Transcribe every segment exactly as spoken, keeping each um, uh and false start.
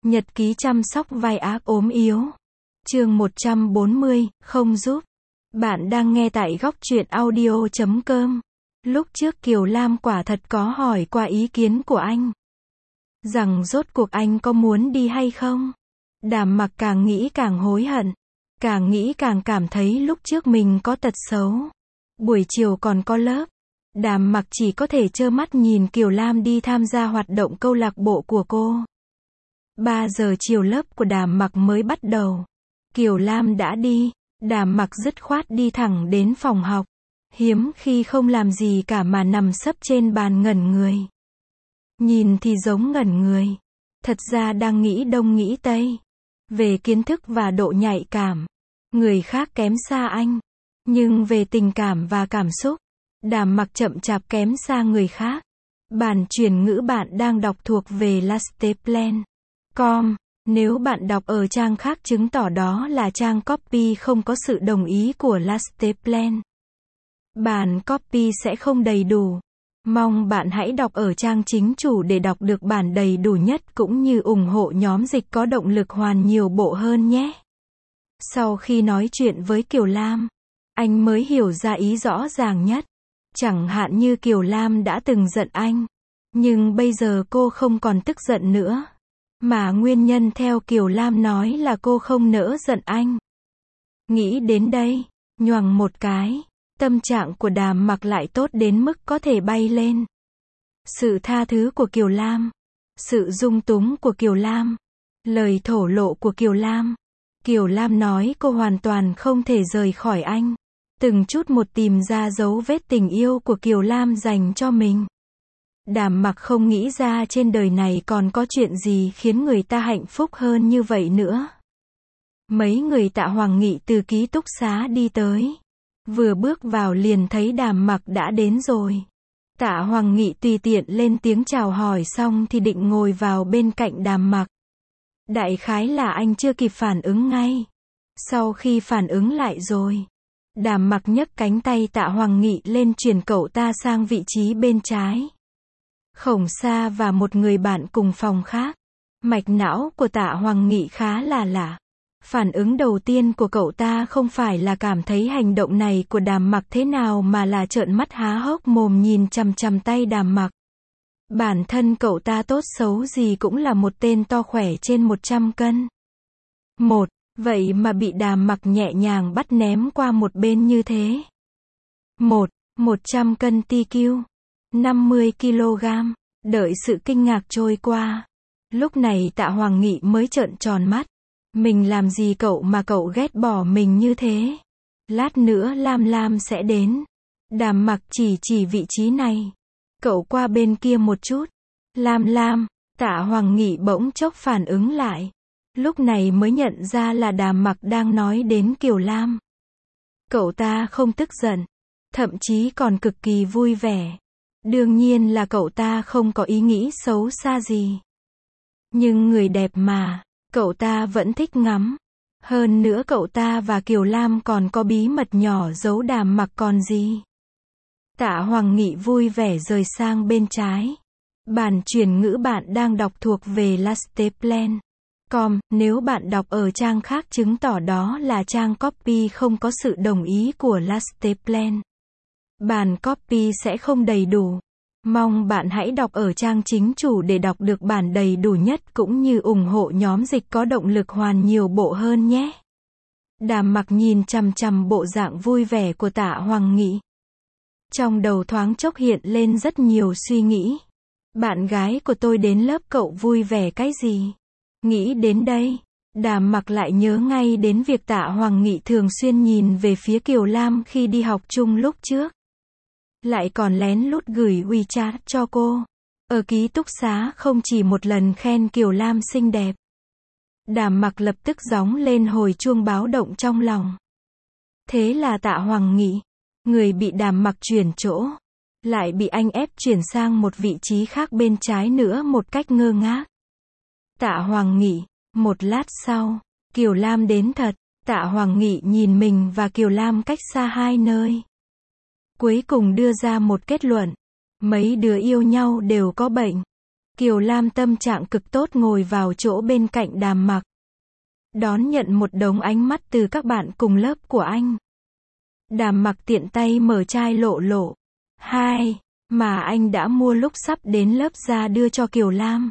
Nhật ký chăm sóc vai ác ốm yếu. Chương một trăm bốn mươi, không giúp. Bạn đang nghe tại góc truyện audio chấm com. Lúc trước Kiều Lam quả thật có hỏi qua ý kiến của anh. Rằng rốt cuộc anh có muốn đi hay không? Đàm Mặc càng nghĩ càng hối hận. Càng nghĩ càng cảm thấy lúc trước mình có tật xấu. Buổi chiều còn có lớp. Đàm Mặc chỉ có thể trơ mắt nhìn Kiều Lam đi tham gia hoạt động câu lạc bộ của cô. ba giờ chiều lớp của Đàm Mặc mới bắt đầu. Kiều Lam đã đi. Đàm Mặc dứt khoát đi thẳng đến phòng học. Hiếm khi không làm gì cả mà nằm sấp trên bàn ngẩn người. Nhìn thì giống ngẩn người. Thật ra đang nghĩ đông nghĩ tây. Về kiến thức và độ nhạy cảm, người khác kém xa anh. Nhưng về tình cảm và cảm xúc, Đàm Mặc chậm chạp kém xa người khác. Bản chuyển ngữ bạn đang đọc thuộc về lasteplan chấm com. Nếu bạn đọc ở trang khác chứng tỏ đó là trang copy không có sự đồng ý của lasteplan. Bản copy sẽ không đầy đủ. Mong bạn hãy đọc ở trang chính chủ để đọc được bản đầy đủ nhất cũng như ủng hộ nhóm dịch có động lực hoàn nhiều bộ hơn nhé. Sau khi nói chuyện với Kiều Lam, anh mới hiểu ra ý rõ ràng nhất. Chẳng hạn như Kiều Lam đã từng giận anh. Nhưng bây giờ cô không còn tức giận nữa. Mà nguyên nhân theo Kiều Lam nói là cô không nỡ giận anh. Nghĩ đến đây, nhoằng một cái. Tâm trạng của Đàm Mặc lại tốt đến mức có thể bay lên. Sự tha thứ của Kiều Lam. Sự dung túng của Kiều Lam. Lời thổ lộ của Kiều Lam. Kiều Lam nói cô hoàn toàn không thể rời khỏi anh. Từng chút một tìm ra dấu vết tình yêu của Kiều Lam dành cho mình. Đàm Mặc không nghĩ ra trên đời này còn có chuyện gì khiến người ta hạnh phúc hơn như vậy nữa. Mấy người Tạ Hoàng Nghị từ ký túc xá đi tới. Vừa bước vào liền thấy Đàm Mặc đã đến rồi. Tạ Hoàng Nghị tùy tiện lên tiếng chào hỏi xong thì định ngồi vào bên cạnh Đàm Mặc. Đại khái là anh chưa kịp phản ứng ngay. Sau khi phản ứng lại rồi, Đàm Mặc nhấc cánh tay Tạ Hoàng Nghị lên chuyển cậu ta sang vị trí bên trái. Khổng Sa và một người bạn cùng phòng khác. Mạch não của Tạ Hoàng Nghị khá là lạ. Phản ứng đầu tiên của cậu ta không phải là cảm thấy hành động này của Đàm Mặc thế nào mà là trợn mắt há hốc mồm nhìn chằm chằm tay Đàm Mặc. Bản thân cậu ta tốt xấu gì cũng là một tên to khỏe trên một trăm cân. Một, vậy mà bị Đàm Mặc nhẹ nhàng bắt ném qua một bên như thế. Một, một trăm cân tê quy, năm mươi ki lô gam, đợi sự kinh ngạc trôi qua. Lúc này Tạ Hoàng Nghị mới trợn tròn mắt. Mình làm gì cậu mà cậu ghét bỏ mình như thế? Lát nữa Lam Lam sẽ đến. Đàm Mặc chỉ chỉ vị trí này. Cậu qua bên kia một chút. Lam Lam, Tạ Hoàng Nghị bỗng chốc phản ứng lại. Lúc này mới nhận ra là Đàm Mặc đang nói đến Kiều Lam. Cậu ta không tức giận. Thậm chí còn cực kỳ vui vẻ. Đương nhiên là cậu ta không có ý nghĩ xấu xa gì. Nhưng người đẹp mà. Cậu ta vẫn thích ngắm. Hơn nữa cậu ta và Kiều Lam còn có bí mật nhỏ giấu Đàm Mặc còn gì. Tạ Hoàng Nghị vui vẻ rời sang bên trái. Bản chuyển ngữ bạn đang đọc thuộc về lasteplan chấm com. Nếu bạn đọc ở trang khác chứng tỏ đó là trang copy không có sự đồng ý của lasteplan. Bản copy sẽ không đầy đủ. Mong bạn hãy đọc ở trang chính chủ để đọc được bản đầy đủ nhất cũng như ủng hộ nhóm dịch có động lực hoàn nhiều bộ hơn nhé. Đàm Mặc nhìn chằm chằm bộ dạng vui vẻ của Tạ Hoàng Nghị. Trong đầu thoáng chốc hiện lên rất nhiều suy nghĩ. Bạn gái của tôi đến lớp cậu vui vẻ cái gì? Nghĩ đến đây, Đàm Mặc lại nhớ ngay đến việc Tạ Hoàng Nghị thường xuyên nhìn về phía Kiều Lam khi đi học chung lúc trước. Lại còn lén lút gửi WeChat cho cô. Ở ký túc xá không chỉ một lần khen Kiều Lam xinh đẹp. Đàm Mặc lập tức gióng lên hồi chuông báo động trong lòng. Thế là Tạ Hoàng Nghị, người bị Đàm Mặc chuyển chỗ, lại bị anh ép chuyển sang một vị trí khác bên trái nữa một cách ngơ ngác. Tạ Hoàng Nghị, một lát sau, Kiều Lam đến thật. Tạ Hoàng Nghị nhìn mình và Kiều Lam cách xa hai nơi. Cuối cùng đưa ra một kết luận. Mấy đứa yêu nhau đều có bệnh. Kiều Lam tâm trạng cực tốt ngồi vào chỗ bên cạnh Đàm Mặc. Đón nhận một đống ánh mắt từ các bạn cùng lớp của anh. Đàm Mặc tiện tay mở chai lộ lộ. Hai, mà anh đã mua lúc sắp đến lớp ra đưa cho Kiều Lam.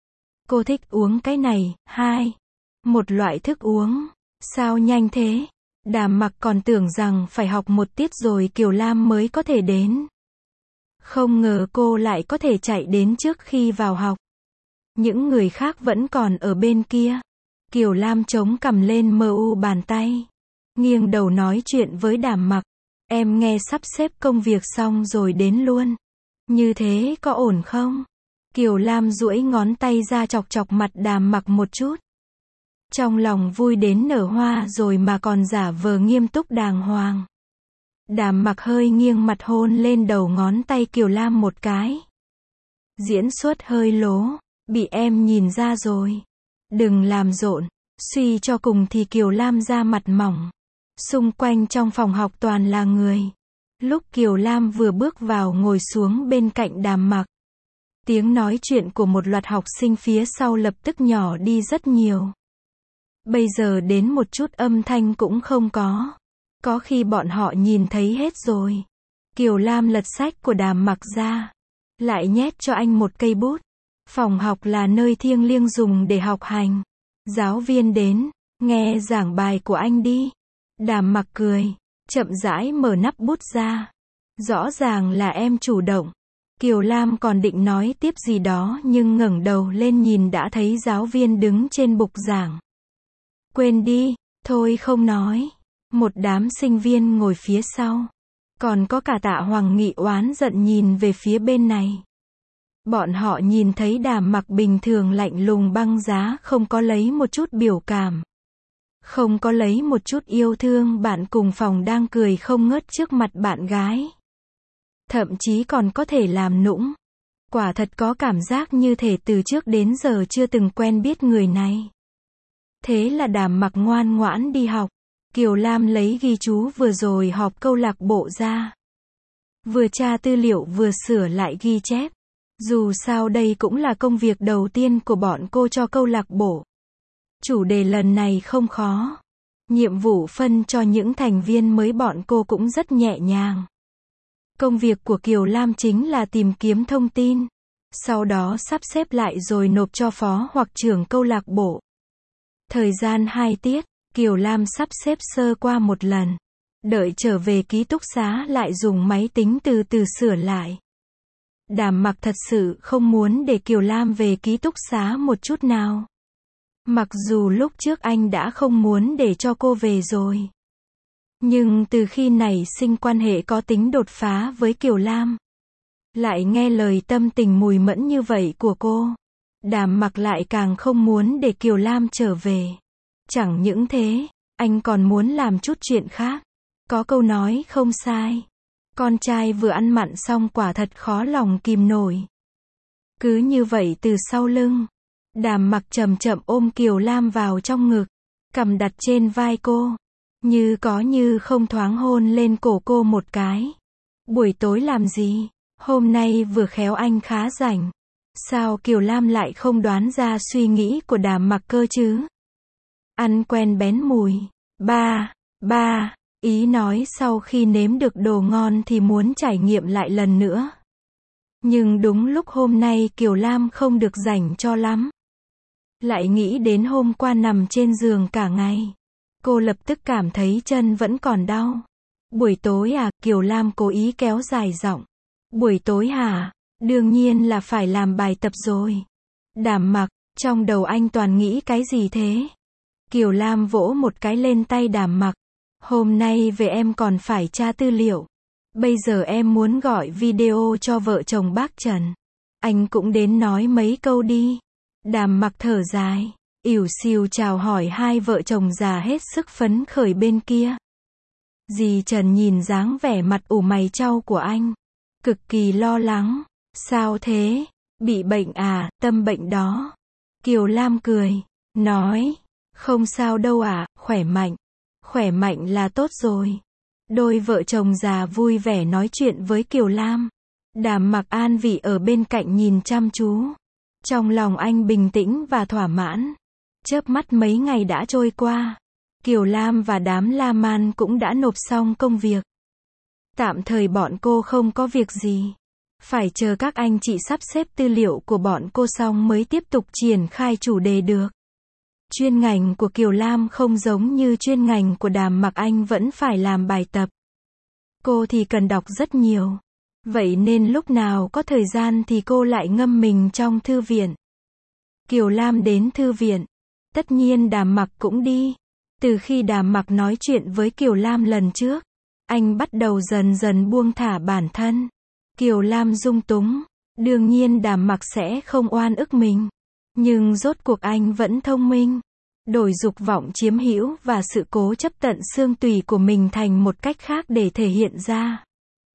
Cô thích uống cái này. Hai, một loại thức uống. Sao nhanh thế? Đàm Mặc còn tưởng rằng phải học một tiết rồi Kiều Lam mới có thể đến. Không ngờ cô lại có thể chạy đến trước khi vào học. Những người khác vẫn còn ở bên kia. Kiều Lam chống cằm lên mờ u bàn tay. Nghiêng đầu nói chuyện với Đàm Mặc. Em nghe sắp xếp công việc xong rồi đến luôn. Như thế có ổn không? Kiều Lam duỗi ngón tay ra chọc chọc mặt Đàm Mặc một chút. Trong lòng vui đến nở hoa rồi mà còn giả vờ nghiêm túc đàng hoàng. Đàm Mặc hơi nghiêng mặt hôn lên đầu ngón tay Kiều Lam một cái. Diễn xuất hơi lố, bị em nhìn ra rồi. Đừng làm rộn, suy cho cùng thì Kiều Lam da mặt mỏng. Xung quanh trong phòng học toàn là người. Lúc Kiều Lam vừa bước vào ngồi xuống bên cạnh Đàm Mặc. Tiếng nói chuyện của một loạt học sinh phía sau lập tức nhỏ đi rất nhiều. Bây giờ đến một chút âm thanh cũng không có. Có khi bọn họ nhìn thấy hết rồi. Kiều Lam lật sách của Đàm Mặc ra. Lại nhét cho anh một cây bút. Phòng học là nơi thiêng liêng dùng để học hành. Giáo viên đến, nghe giảng bài của anh đi. Đàm Mặc cười, chậm rãi mở nắp bút ra. Rõ ràng là em chủ động. Kiều Lam còn định nói tiếp gì đó nhưng ngẩng đầu lên nhìn đã thấy giáo viên đứng trên bục giảng. Quên đi, thôi không nói. Một đám sinh viên ngồi phía sau. Còn có cả Tạ Hoàng Nghị oán giận nhìn về phía bên này. Bọn họ nhìn thấy Đàm Mặc bình thường lạnh lùng băng giá, không có lấy một chút biểu cảm. Không có lấy một chút yêu thương bạn cùng phòng đang cười không ngớt trước mặt bạn gái. Thậm chí còn có thể làm nũng. Quả thật có cảm giác như thể từ trước đến giờ chưa từng quen biết người này. Thế là Đàm Mặc ngoan ngoãn đi học. Kiều Lam lấy ghi chú vừa rồi họp câu lạc bộ ra. Vừa tra tư liệu vừa sửa lại ghi chép. Dù sao đây cũng là công việc đầu tiên của bọn cô cho câu lạc bộ. Chủ đề lần này không khó. Nhiệm vụ phân cho những thành viên mới bọn cô cũng rất nhẹ nhàng. Công việc của Kiều Lam chính là tìm kiếm thông tin. Sau đó sắp xếp lại rồi nộp cho phó hoặc trưởng câu lạc bộ. Thời gian hai tiết, Kiều Lam sắp xếp sơ qua một lần. Đợi trở về ký túc xá lại dùng máy tính từ từ sửa lại. Đàm Mặc thật sự không muốn để Kiều Lam về ký túc xá một chút nào. Mặc dù lúc trước anh đã không muốn để cho cô về rồi. Nhưng từ khi nảy sinh quan hệ có tính đột phá với Kiều Lam. Lại nghe lời tâm tình mùi mẫn như vậy của cô. Đàm Mặc lại càng không muốn để Kiều Lam trở về. Chẳng những thế, anh còn muốn làm chút chuyện khác. Có câu nói không sai. Con trai vừa ăn mặn xong quả thật khó lòng kìm nổi. Cứ như vậy từ sau lưng. Đàm Mặc chậm chậm ôm Kiều Lam vào trong ngực. Cằm đặt trên vai cô. Như có như không thoáng hôn lên cổ cô một cái. Buổi tối làm gì? Hôm nay vừa khéo anh khá rảnh. Sao Kiều Lam lại không đoán ra suy nghĩ của Đàm Mặc cơ chứ? Ăn quen bén mùi. Ba, ba, ý nói sau khi nếm được đồ ngon thì muốn trải nghiệm lại lần nữa. Nhưng đúng lúc hôm nay Kiều Lam không được rảnh cho lắm. Lại nghĩ đến hôm qua nằm trên giường cả ngày. Cô lập tức cảm thấy chân vẫn còn đau. Buổi tối à? Kiều Lam cố ý kéo dài giọng. Buổi tối hả? Đương nhiên là phải làm bài tập rồi. Đàm Mặc, trong đầu anh toàn nghĩ cái gì thế? Kiều Lam vỗ một cái lên tay Đàm Mặc. Hôm nay về em còn phải tra tư liệu. Bây giờ em muốn gọi video cho vợ chồng bác Trần. Anh cũng đến nói mấy câu đi. Đàm Mặc thở dài. Ỉu xìu chào hỏi hai vợ chồng già hết sức phấn khởi bên kia. Dì Trần nhìn dáng vẻ mặt ủ mày chau của anh. Cực kỳ lo lắng. Sao thế? Bị bệnh à? Tâm bệnh đó. Kiều Lam cười. Nói. Không sao đâu ạ, à, khỏe mạnh. Khỏe mạnh là tốt rồi. Đôi vợ chồng già vui vẻ nói chuyện với Kiều Lam. Đàm Mặc an vị ở bên cạnh nhìn chăm chú. Trong lòng anh bình tĩnh và thỏa mãn. Chớp mắt mấy ngày đã trôi qua. Kiều Lam và đám La Man cũng đã nộp xong công việc. Tạm thời bọn cô không có việc gì. Phải chờ các anh chị sắp xếp tư liệu của bọn cô xong mới tiếp tục triển khai chủ đề được. Chuyên ngành của Kiều Lam không giống như chuyên ngành của Đàm Mặc, anh vẫn phải làm bài tập. Cô thì cần đọc rất nhiều. Vậy nên lúc nào có thời gian thì cô lại ngâm mình trong thư viện. Kiều Lam đến thư viện. Tất nhiên Đàm Mặc cũng đi. Từ khi Đàm Mặc nói chuyện với Kiều Lam lần trước, anh bắt đầu dần dần buông thả bản thân. Kiều Lam dung túng. Đương nhiên Đàm Mặc sẽ không oan ức mình. Nhưng rốt cuộc anh vẫn thông minh. Đổi dục vọng chiếm hữu và sự cố chấp tận xương tủy của mình thành một cách khác để thể hiện ra.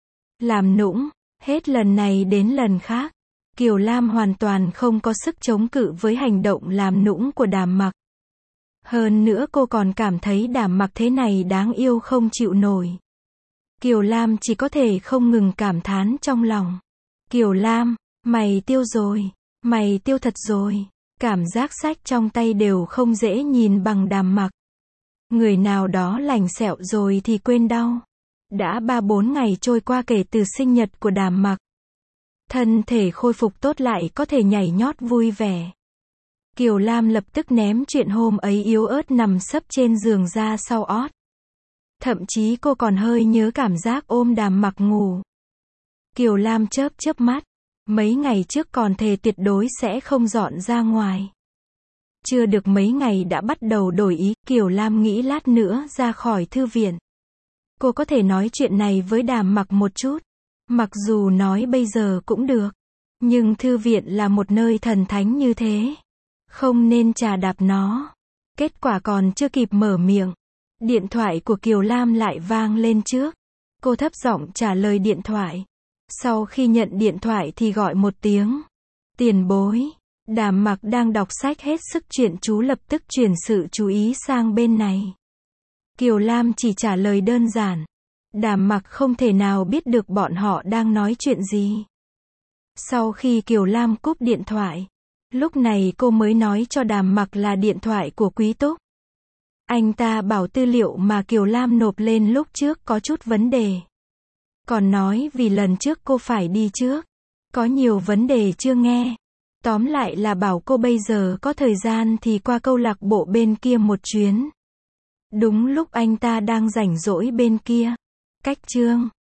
Làm nũng. Hết lần này đến lần khác. Kiều Lam hoàn toàn không có sức chống cự với hành động làm nũng của Đàm Mặc. Hơn nữa cô còn cảm thấy Đàm Mặc thế này đáng yêu không chịu nổi. Kiều Lam chỉ có thể không ngừng cảm thán trong lòng. Kiều Lam, mày tiêu rồi. Mày tiêu thật rồi. Cảm giác sách trong tay đều không dễ nhìn bằng Đàm Mặc. Người nào đó lành sẹo rồi thì quên đau. Đã ba bốn ngày trôi qua kể từ sinh nhật của Đàm Mặc. Thân thể khôi phục tốt lại có thể nhảy nhót vui vẻ. Kiều Lam lập tức ném chuyện hôm ấy yếu ớt nằm sấp trên giường ra sau ót. Thậm chí cô còn hơi nhớ cảm giác ôm Đàm Mặc ngủ. Kiều Lam chớp chớp mắt. Mấy ngày trước còn thề tuyệt đối sẽ không dọn ra ngoài. Chưa được mấy ngày đã bắt đầu đổi ý, Kiều Lam nghĩ lát nữa ra khỏi thư viện. Cô có thể nói chuyện này với Đàm Mặc một chút. Mặc dù nói bây giờ cũng được. Nhưng thư viện là một nơi thần thánh như thế. Không nên chà đạp nó. Kết quả còn chưa kịp mở miệng. Điện thoại của Kiều Lam lại vang lên trước. Cô thấp giọng trả lời điện thoại. Sau khi nhận điện thoại thì gọi một tiếng. Tiền bối. Đàm Mặc đang đọc sách hết sức chuyên chú lập tức chuyển sự chú ý sang bên này. Kiều Lam chỉ trả lời đơn giản. Đàm Mặc không thể nào biết được bọn họ đang nói chuyện gì. Sau khi Kiều Lam cúp điện thoại, lúc này cô mới nói cho Đàm Mặc là điện thoại của Quý Túc. Anh ta bảo tư liệu mà Kiều Lam nộp lên lúc trước có chút vấn đề. Còn nói vì lần trước cô phải đi trước. Có nhiều vấn đề chưa nghe. Tóm lại là bảo cô bây giờ có thời gian thì qua câu lạc bộ bên kia một chuyến. Đúng lúc anh ta đang rảnh rỗi bên kia. Cách chương